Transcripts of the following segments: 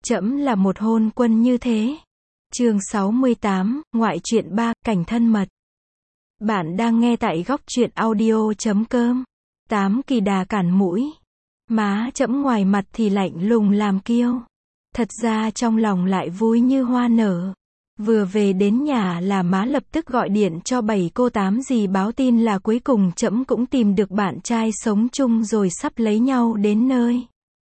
Trẫm là một hôn quân như thế. Chương 68, ngoại truyện 3, cảnh thân mật. Bạn đang nghe tại góc truyện audio.com. 8 kỳ đà cản mũi. Má trẫm ngoài mặt thì lạnh lùng làm kiêu. Thật ra trong lòng lại vui như hoa nở. Vừa về đến nhà là má lập tức gọi điện cho 7 cô 8 dì báo tin là cuối cùng trẫm cũng tìm được bạn trai sống chung rồi sắp lấy nhau đến nơi.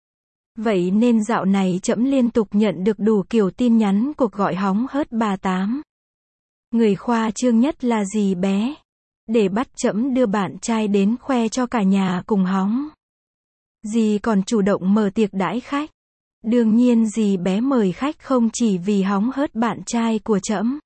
Vậy nên dạo này trẫm liên tục nhận được đủ kiểu tin nhắn cuộc gọi hóng hớt bà Tám. Người khoa trương nhất là dì bé. Để bắt trẫm đưa bạn trai đến khoe cho cả nhà cùng hóng. Dì còn chủ động mở tiệc đãi khách. Đương nhiên dì bé mời khách không chỉ vì hóng hớt bạn trai của trẫm.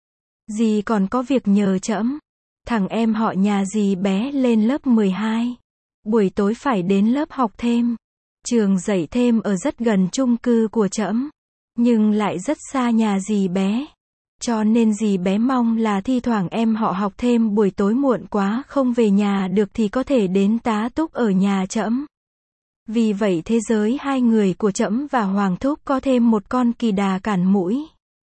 Dì còn có việc nhờ trẫm. Thằng em họ nhà dì bé lên lớp 12. Buổi tối phải đến lớp học thêm. Trường dạy thêm ở rất gần chung cư của trẫm, nhưng lại rất xa nhà dì bé. Cho nên dì bé mong là thi thoảng em họ học thêm buổi tối muộn quá không về nhà được thì có thể đến tá túc ở nhà trẫm. Vì vậy thế giới hai người của trẫm và Hoàng Thúc có thêm một con kỳ đà cản mũi.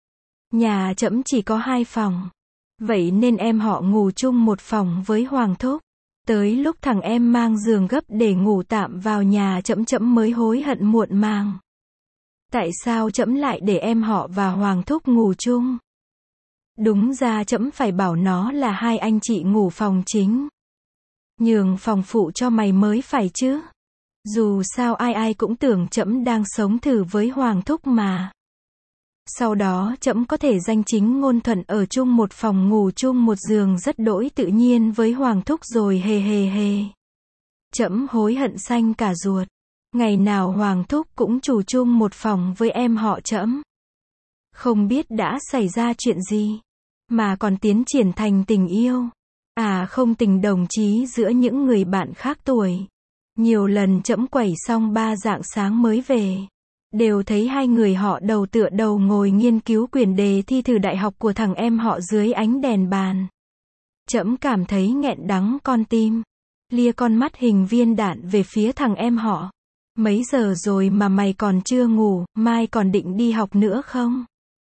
Nhà trẫm chỉ có 2 phòng. Vậy nên em họ ngủ chung một phòng với Hoàng Thúc. Tới lúc thằng em mang giường gấp để ngủ tạm vào nhà trẫm mới hối hận muộn màng. Tại sao trẫm lại để em họ và Hoàng Thúc ngủ chung? Đúng ra trẫm phải bảo nó là hai anh chị ngủ phòng chính. Nhường phòng phụ cho mày mới phải chứ. Dù sao ai ai cũng tưởng trẫm đang sống thử với Hoàng Thúc mà. Sau đó trẫm có thể danh chính ngôn thuận ở chung một phòng ngủ chung một giường rất đỗi tự nhiên với Hoàng Thúc rồi hề hề hề. Trẫm hối hận xanh cả ruột. Ngày nào Hoàng Thúc cũng trù chung một phòng với em họ trẫm. Không biết đã xảy ra chuyện gì, mà còn tiến triển thành tình yêu. À không, tình đồng chí giữa những người bạn khác tuổi. Nhiều lần trẫm quẩy xong 3 rạng sáng mới về. Đều thấy hai người họ đầu tựa đầu ngồi nghiên cứu quyển đề thi thử đại học của thằng em họ dưới ánh đèn bàn. Trẫm cảm thấy nghẹn đắng con tim. Lia con mắt hình viên đạn về phía thằng em họ. Mấy giờ rồi mà mày còn chưa ngủ, mai còn định đi học nữa không?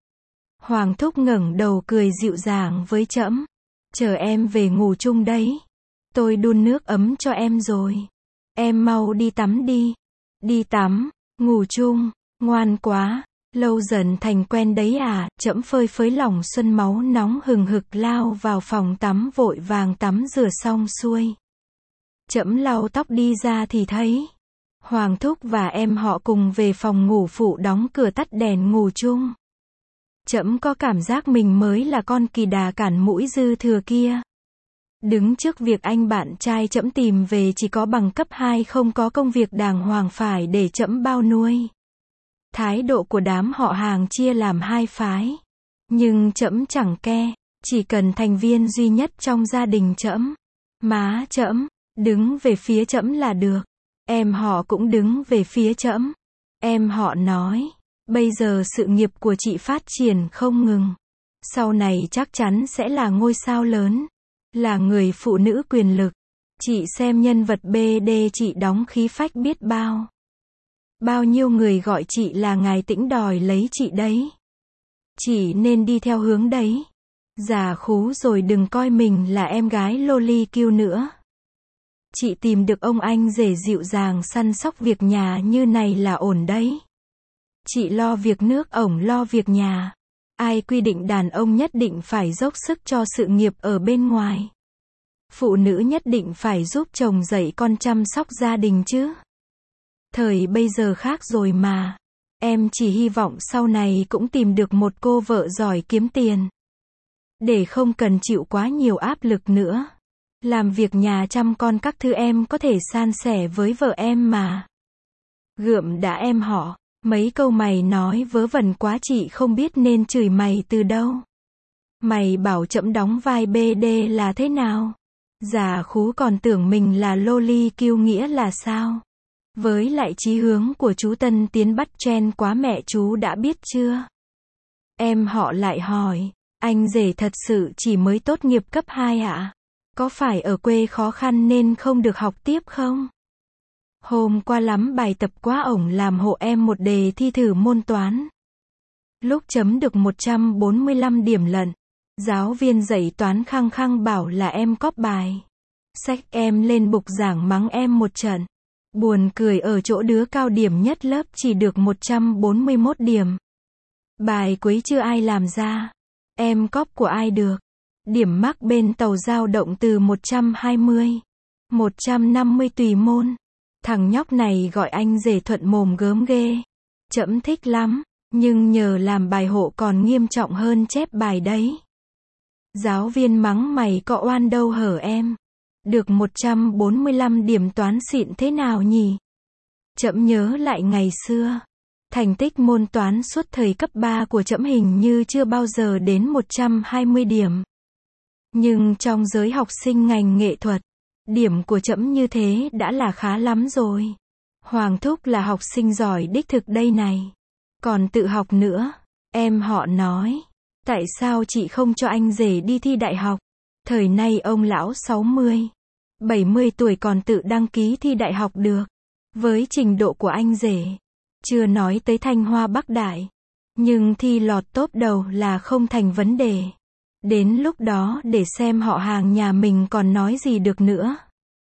Hoàng Thúc ngẩng đầu cười dịu dàng với trẫm. Chờ em về ngủ chung đấy. Tôi đun nước ấm cho em rồi. Em mau đi tắm đi. Đi tắm, ngủ chung, ngoan quá, lâu dần thành quen đấy à, trẫm phơi phới lòng xuân máu nóng hừng hực lao vào phòng tắm vội vàng tắm rửa xong xuôi. Trẫm lau tóc đi ra thì thấy Hoàng Thúc và em họ cùng về phòng ngủ phụ đóng cửa tắt đèn ngủ chung. Trẫm có cảm giác mình mới là con kỳ đà cản mũi dư thừa kia. Đứng trước việc anh bạn trai trẫm tìm về chỉ có bằng cấp 2 không có công việc đàng hoàng phải để trẫm bao nuôi. Thái độ của đám họ hàng chia làm 2 phái. Nhưng trẫm chẳng ke, chỉ cần thành viên duy nhất trong gia đình trẫm. Má trẫm, đứng về phía trẫm là được. Em họ cũng đứng về phía trẫm. Em họ nói, bây giờ sự nghiệp của chị phát triển không ngừng. Sau này chắc chắn sẽ là ngôi sao lớn. Là người phụ nữ quyền lực. Chị xem nhân vật BD chị đóng khí phách biết bao. Bao nhiêu người gọi chị là ngài Tĩnh đòi lấy chị đấy. Chị nên đi theo hướng đấy. Già khú rồi đừng coi mình là em gái loli kiêu nữa. Chị tìm được ông anh rể dịu dàng săn sóc việc nhà như này là ổn đấy. Chị lo việc nước ổng lo việc nhà. Ai quy định đàn ông nhất định phải dốc sức cho sự nghiệp ở bên ngoài? Phụ nữ nhất định phải giúp chồng dạy con chăm sóc gia đình chứ? Thời bây giờ khác rồi mà. Em chỉ hy vọng sau này cũng tìm được một cô vợ giỏi kiếm tiền. Để không cần chịu quá nhiều áp lực nữa. Làm việc nhà chăm con các thứ em có thể san sẻ với vợ em mà. Gượm đã em họ. Mấy câu mày nói vớ vẩn quá chị không biết nên chửi mày từ đâu. Mày bảo trẫm đóng vai BD là thế nào? Già khú còn tưởng mình là loli kiêu nghĩa là sao? Với lại chí hướng của chú Tân Tiến bắt trend quá mẹ chú đã biết chưa? Em họ lại hỏi, anh rể thật sự chỉ mới tốt nghiệp cấp 2 ạ? Có phải ở quê khó khăn nên không được học tiếp không? Hôm qua lắm bài tập quá ổng làm hộ em một đề thi thử môn toán. Lúc chấm được 145 điểm lận. Giáo viên dạy toán khăng khăng bảo là em cóp bài. Xách em lên bục giảng mắng em một trận. Buồn cười ở chỗ đứa cao điểm nhất lớp chỉ được 141 điểm. Bài cuối chưa ai làm ra. Em cóp của ai được. Điểm mắc bên tàu dao động từ 120, 150 tùy môn. Thằng nhóc này gọi anh rể thuận mồm gớm ghê. Trẫm thích lắm, nhưng nhờ làm bài hộ còn nghiêm trọng hơn chép bài đấy. Giáo viên mắng mày có oan đâu hở em. Được 145 điểm toán xịn thế nào nhỉ? Trẫm nhớ lại ngày xưa. Thành tích môn toán suốt thời cấp 3 của trẫm hình như chưa bao giờ đến 120 điểm. Nhưng trong giới học sinh ngành nghệ thuật, điểm của trẫm như thế đã là khá lắm rồi. Hoàng thúc là học sinh giỏi đích thực đây này. Còn tự học nữa. Em họ nói. Tại sao chị không cho anh rể đi thi đại học? Thời nay ông lão 60, 70 tuổi còn tự đăng ký thi đại học được. Với trình độ của anh rể. Chưa nói tới Thanh Hoa Bắc Đại. Nhưng thi lọt top đầu là không thành vấn đề. Đến lúc đó để xem họ hàng nhà mình còn nói gì được nữa.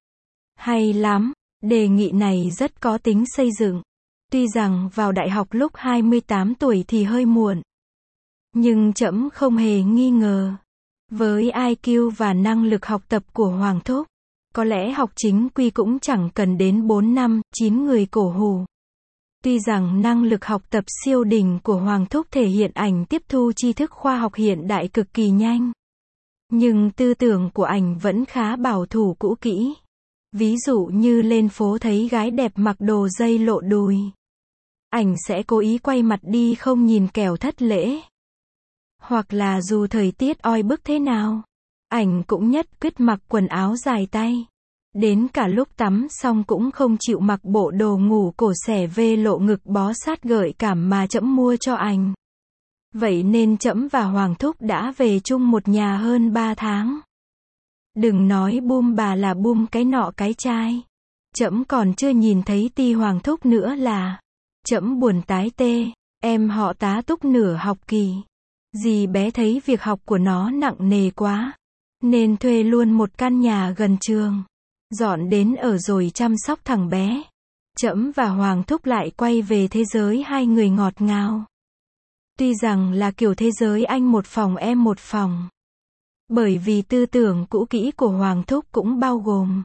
Hay lắm, đề nghị này rất có tính xây dựng. Tuy rằng vào đại học lúc 28 tuổi thì hơi muộn. Nhưng trẫm không hề nghi ngờ. Với IQ và năng lực học tập của Hoàng thúc, có lẽ học chính quy cũng chẳng cần đến 4 năm, 9 người cổ hủ. Tuy rằng năng lực học tập siêu đỉnh của Hoàng thúc thể hiện ảnh tiếp thu tri thức khoa học hiện đại cực kỳ nhanh. Nhưng tư tưởng của ảnh vẫn khá bảo thủ cũ kỹ. Ví dụ như lên phố thấy gái đẹp mặc đồ dây lộ đùi. Ảnh sẽ cố ý quay mặt đi không nhìn kẻo thất lễ. Hoặc là dù thời tiết oi bức thế nào, ảnh cũng nhất quyết mặc quần áo dài tay. Đến cả lúc tắm xong cũng không chịu mặc bộ đồ ngủ cổ xẻ vê lộ ngực bó sát gợi cảm mà trẫm mua cho ảnh. Vậy nên trẫm và Hoàng thúc đã về chung một nhà hơn 3 tháng. Đừng nói bum bà là bum cái nọ cái chai. Trẫm còn chưa nhìn thấy ti Hoàng thúc nữa là. Trẫm buồn tái tê. Em họ tá túc nửa học kỳ. Dì bé thấy việc học của nó nặng nề quá. Nên thuê luôn một căn nhà gần trường. Dọn đến ở rồi chăm sóc thằng bé. Trẫm và Hoàng thúc lại quay về thế giới hai người ngọt ngào. Tuy rằng là kiểu thế giới anh một phòng em một phòng. Bởi vì tư tưởng cũ kỹ của Hoàng thúc cũng bao gồm.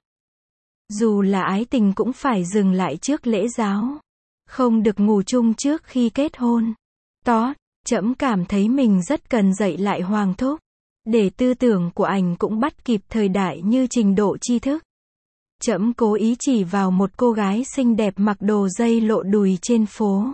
Dù là ái tình cũng phải dừng lại trước lễ giáo. Không được ngủ chung trước khi kết hôn. Trẫm cảm thấy mình rất cần dạy lại Hoàng thúc. Để tư tưởng của ảnh cũng bắt kịp thời đại như trình độ tri thức. Trẫm cố ý chỉ vào một cô gái xinh đẹp mặc đồ dây lộ đùi trên phố.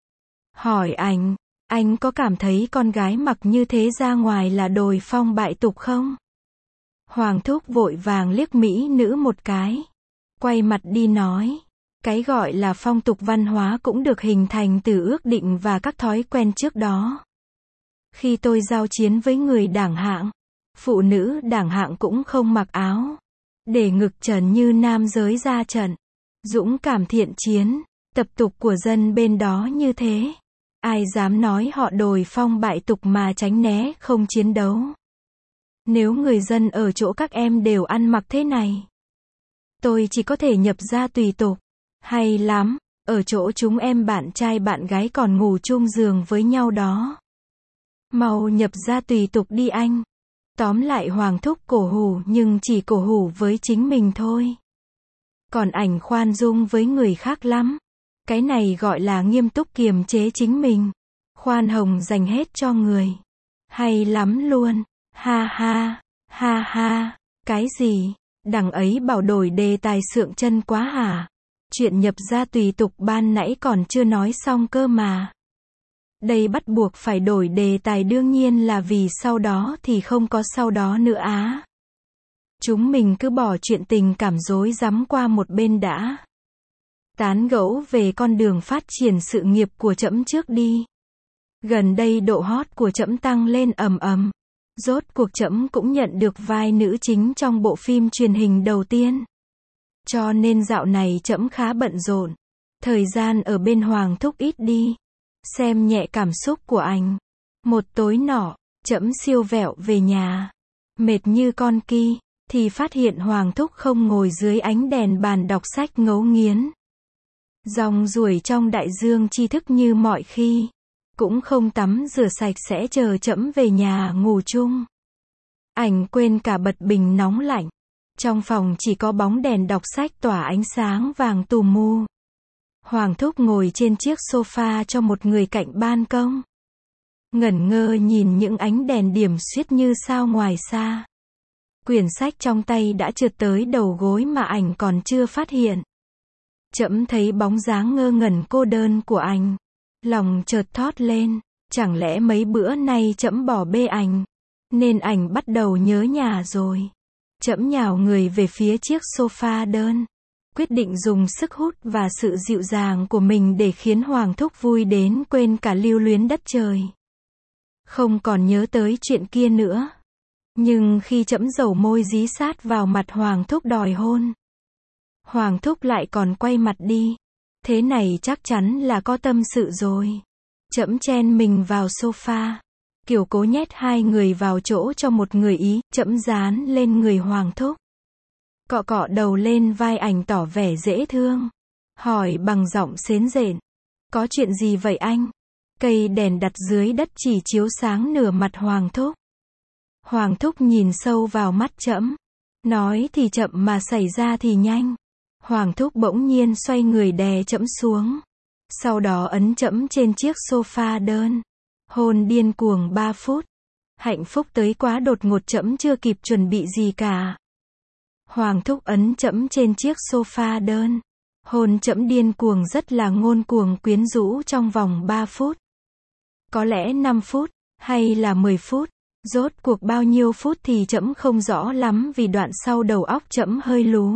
Hỏi anh có cảm thấy con gái mặc như thế ra ngoài là đồi phong bại tục không? Hoàng thúc vội vàng liếc mỹ nữ một cái. Quay mặt đi nói. Cái gọi là phong tục văn hóa cũng được hình thành từ ước định và các thói quen trước đó. Khi tôi giao chiến với người đảng hạng, phụ nữ đảng hạng cũng không mặc áo. Để ngực trần như nam giới ra trận. Dũng cảm thiện chiến. Tập tục của dân bên đó như thế. Ai dám nói họ đồi phong bại tục mà tránh né không chiến đấu. Nếu người dân ở chỗ các em đều ăn mặc thế này, tôi chỉ có thể nhập gia tùy tục. Hay lắm, ở chỗ chúng em bạn trai bạn gái còn ngủ chung giường với nhau đó. Mau nhập gia tùy tục đi anh. Tóm lại Hoàng thúc cổ hủ nhưng chỉ cổ hủ với chính mình thôi. Còn ảnh khoan dung với người khác lắm. Cái này gọi là nghiêm túc kiềm chế chính mình. Khoan hồng dành hết cho người. Hay lắm luôn. Ha ha, ha ha. Cái gì? Đằng ấy bảo đổi đề tài sượng chân quá hả? Chuyện nhập gia tùy tục ban nãy còn chưa nói xong cơ mà. Đây bắt buộc phải đổi đề tài đương nhiên là vì sau đó thì không có sau đó nữa á. Chúng mình cứ bỏ chuyện tình cảm rối rắm qua một bên đã. Tán gẫu về con đường phát triển sự nghiệp của trẫm trước đi. Gần đây độ hot của trẫm tăng lên ầm ầm. Rốt cuộc trẫm cũng nhận được vai nữ chính trong bộ phim truyền hình đầu tiên. Cho nên dạo này trẫm khá bận rộn. Thời gian ở bên Hoàng thúc ít đi. Xem nhẹ cảm xúc của anh. Một tối nọ, trẫm siêu vẹo về nhà. Mệt như con ki, thì phát hiện Hoàng thúc không ngồi dưới ánh đèn bàn đọc sách ngấu nghiến. Rong ruổi trong đại dương tri thức như mọi khi. Cũng không tắm rửa sạch sẽ chờ trẫm về nhà ngủ chung. Ảnh quên cả bật bình nóng lạnh. Trong phòng chỉ có bóng đèn đọc sách tỏa ánh sáng vàng tù mù. Hoàng thúc ngồi trên chiếc sofa cho một người cạnh ban công. Ngẩn ngơ nhìn những ánh đèn điểm xuyết như sao ngoài xa. Quyển sách trong tay đã trượt tới đầu gối mà ảnh còn chưa phát hiện. Trẫm thấy bóng dáng ngơ ngẩn cô đơn của anh. Lòng chợt thót lên, chẳng lẽ mấy bữa nay trẫm bỏ bê ảnh, nên ảnh bắt đầu nhớ nhà rồi. Trẫm nhào người về phía chiếc sofa đơn. Quyết định dùng sức hút và sự dịu dàng của mình để khiến Hoàng thúc vui đến quên cả lưu luyến đất trời. Không còn nhớ tới chuyện kia nữa. Nhưng khi trẫm dầu môi dí sát vào mặt Hoàng thúc đòi hôn, Hoàng thúc lại còn quay mặt đi. Thế này chắc chắn là có tâm sự rồi. Trẫm chen mình vào sofa, kiểu cố nhét hai người vào chỗ cho một người ý. Trẫm dán lên người Hoàng thúc, cọ cọ đầu lên vai ảnh tỏ vẻ dễ thương. Hỏi bằng giọng xến rện. Có chuyện gì vậy anh? Cây đèn đặt dưới đất chỉ chiếu sáng nửa mặt Hoàng thúc. Hoàng thúc nhìn sâu vào mắt trẫm. Nói thì chậm mà xảy ra thì nhanh. Hoàng thúc bỗng nhiên xoay người đè trẫm xuống. Sau đó ấn trẫm trên chiếc sofa đơn. Hôn điên cuồng 3 phút. Hạnh phúc tới quá đột ngột trẫm chưa kịp chuẩn bị gì cả. Hoàng thúc ấn trẫm trên chiếc sofa đơn. Hôn trẫm điên cuồng rất là ngôn cuồng quyến rũ trong vòng 3 phút. Có lẽ 5 phút, hay là 10 phút. Rốt cuộc bao nhiêu phút thì trẫm không rõ lắm vì đoạn sau đầu óc trẫm hơi lú.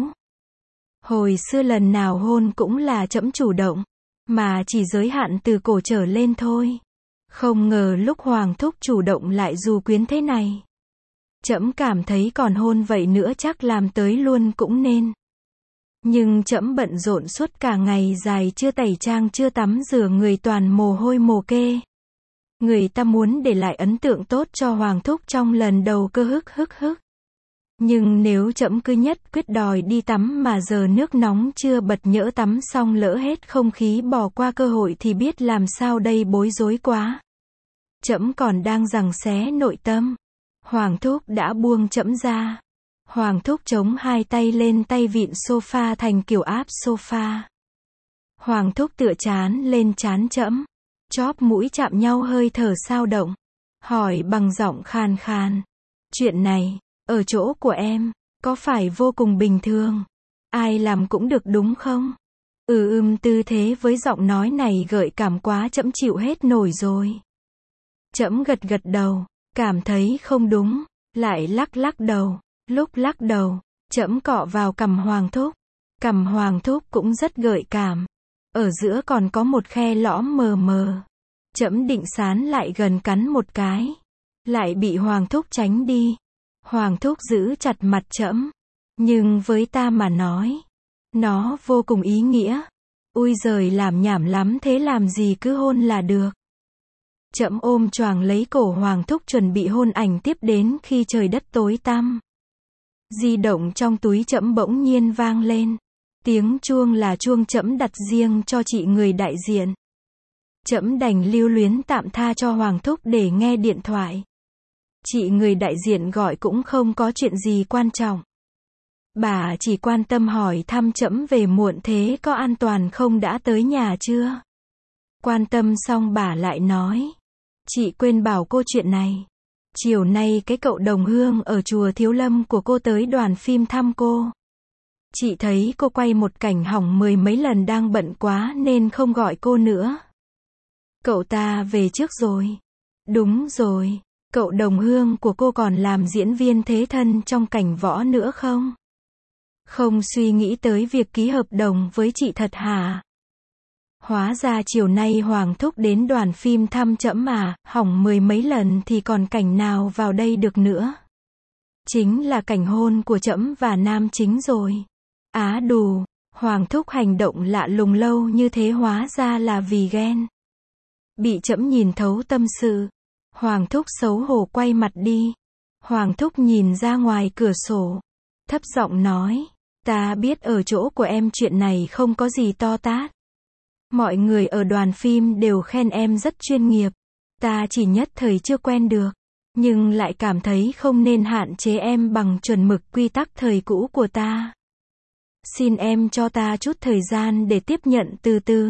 Hồi xưa lần nào hôn cũng là trẫm chủ động, mà chỉ giới hạn từ cổ trở lên thôi. Không ngờ lúc Hoàng thúc chủ động lại dù quyến thế này. Trẫm cảm thấy còn hôn vậy nữa chắc làm tới luôn cũng nên. Nhưng trẫm bận rộn suốt cả ngày dài chưa tẩy trang chưa tắm rửa người toàn mồ hôi mồ kê. Người ta muốn để lại ấn tượng tốt cho Hoàng thúc trong lần đầu cơ hức. Nhưng nếu trẫm cứ nhất quyết đòi đi tắm mà giờ nước nóng chưa bật nhỡ tắm xong lỡ hết không khí bỏ qua cơ hội thì biết làm sao đây, bối rối quá. Trẫm còn đang giằng xé nội tâm. Hoàng thúc đã buông trẫm ra. Hoàng thúc chống hai tay lên tay vịn sofa thành kiểu áp sofa. Hoàng thúc tựa trán lên trán trẫm. Chóp mũi chạm nhau hơi thở xao động. Hỏi bằng giọng khàn khàn. Chuyện này, ở chỗ của em, có phải vô cùng bình thường? Ai làm cũng được đúng không? Tư thế với giọng nói này gợi cảm quá trẫm chịu hết nổi rồi. Trẫm gật đầu, cảm thấy không đúng, lại lắc đầu. Lúc lắc đầu, trẫm cọ vào cằm Hoàng thúc. Cằm Hoàng thúc cũng rất gợi cảm. Ở giữa còn có một khe lõm mờ mờ. Trẫm định sán lại gần cắn một cái. Lại bị Hoàng thúc tránh đi. Hoàng thúc giữ chặt mặt trẫm. Nhưng với ta mà nói, nó vô cùng ý nghĩa. Ui giời, làm nhảm lắm thế, làm gì cứ hôn là được. Trẫm ôm choàng lấy cổ Hoàng thúc chuẩn bị hôn ảnh tiếp đến khi trời đất tối tăm. Di động trong túi trẫm bỗng nhiên vang lên. Tiếng chuông là chuông trẫm đặt riêng cho chị người đại diện. Trẫm đành lưu luyến tạm tha cho Hoàng thúc để nghe điện thoại. Chị người đại diện gọi cũng không có chuyện gì quan trọng. Bà chỉ quan tâm hỏi thăm trẫm về muộn thế có an toàn không, đã tới nhà chưa. Quan tâm xong bà lại nói. Chị quên bảo cô chuyện này. Chiều nay cái cậu đồng hương ở chùa Thiếu Lâm của cô tới đoàn phim thăm cô. Chị thấy cô quay một cảnh hỏng 10 mấy lần đang bận quá nên không gọi cô nữa. Cậu ta về trước rồi. Đúng rồi, cậu đồng hương của cô còn làm diễn viên thế thân trong cảnh võ nữa không? Không suy nghĩ tới việc ký hợp đồng với chị thật hả? Hóa ra chiều nay Hoàng thúc đến đoàn phim thăm trẫm mà, hỏng 10 mấy lần thì còn cảnh nào vào đây được nữa. Chính là cảnh hôn của trẫm và nam chính rồi. Á đù, Hoàng thúc hành động lạ lùng lâu như thế hóa ra là vì ghen. Bị trẫm nhìn thấu tâm sự. Hoàng thúc xấu hổ quay mặt đi. Hoàng thúc nhìn ra ngoài cửa sổ. Thấp giọng nói, ta biết ở chỗ của em chuyện này không có gì to tát. Mọi người ở đoàn phim đều khen em rất chuyên nghiệp. Ta chỉ nhất thời chưa quen được. Nhưng lại cảm thấy không nên hạn chế em bằng chuẩn mực quy tắc thời cũ của ta. Xin em cho ta chút thời gian để tiếp nhận từ từ.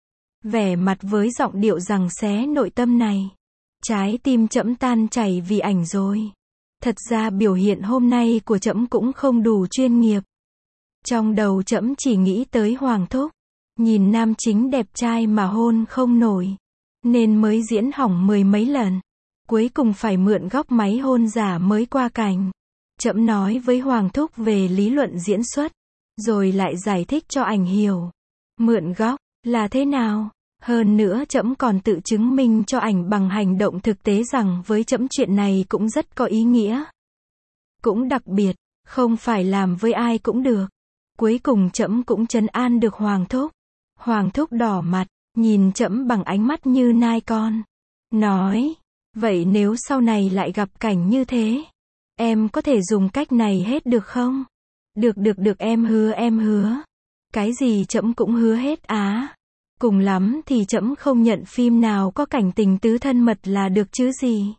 Vẻ mặt với giọng điệu giằng xé nội tâm này. Trái tim trẫm tan chảy vì ảnh rồi. Thật ra biểu hiện hôm nay của trẫm cũng không đủ chuyên nghiệp. Trong đầu trẫm chỉ nghĩ tới Hoàng thúc. Nhìn nam chính đẹp trai mà hôn không nổi. Nên mới diễn hỏng mười mấy lần. Cuối cùng phải mượn góc máy hôn giả mới qua cảnh. Trẫm nói với Hoàng thúc về lý luận diễn xuất. Rồi lại giải thích cho ảnh hiểu. Mượn góc là thế nào? Hơn nữa trẫm còn tự chứng minh cho ảnh bằng hành động thực tế rằng với trẫm chuyện này cũng rất có ý nghĩa. Cũng đặc biệt, không phải làm với ai cũng được. Cuối cùng trẫm cũng trấn an được Hoàng thúc. Hoàng thúc đỏ mặt, nhìn trẫm bằng ánh mắt như nai con. Nói, vậy nếu sau này lại gặp cảnh như thế, em có thể dùng cách này hết được không? Được em hứa. Cái gì trẫm cũng hứa hết á. Cùng lắm thì trẫm không nhận phim nào có cảnh tình tứ thân mật là được chứ gì.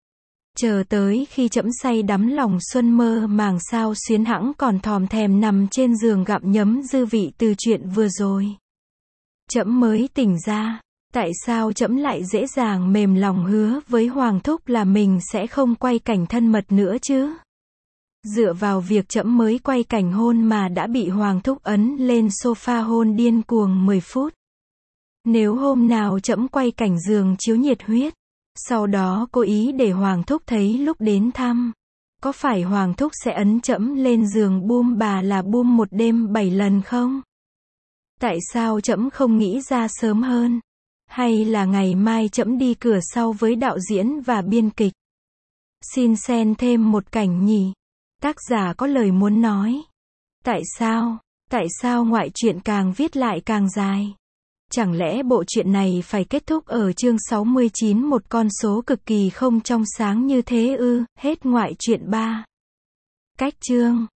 Chờ tới khi trẫm say đắm lòng xuân mơ màng sao xuyến hãng còn thòm thèm nằm trên giường gặm nhấm dư vị từ chuyện vừa rồi. Trẫm mới tỉnh ra, tại sao trẫm lại dễ dàng mềm lòng hứa với Hoàng thúc là mình sẽ không quay cảnh thân mật nữa chứ? Dựa vào việc trẫm mới quay cảnh hôn mà đã bị Hoàng thúc ấn lên sofa hôn điên cuồng 10 phút. Nếu hôm nào trẫm quay cảnh giường chiếu nhiệt huyết, sau đó cố ý để Hoàng thúc thấy lúc đến thăm, có phải Hoàng thúc sẽ ấn trẫm lên giường bum bà là bum một đêm 7 lần không? Tại sao trẫm không nghĩ ra sớm hơn? Hay là ngày mai trẫm đi cửa sau với đạo diễn và biên kịch? Xin xen thêm một cảnh nhỉ? Tác giả có lời muốn nói. Tại sao ngoại truyện càng viết lại càng dài? Chẳng lẽ bộ truyện này phải kết thúc ở chương 69 một con số cực kỳ không trong sáng như thế ư? Hết ngoại truyện 3. Cách chương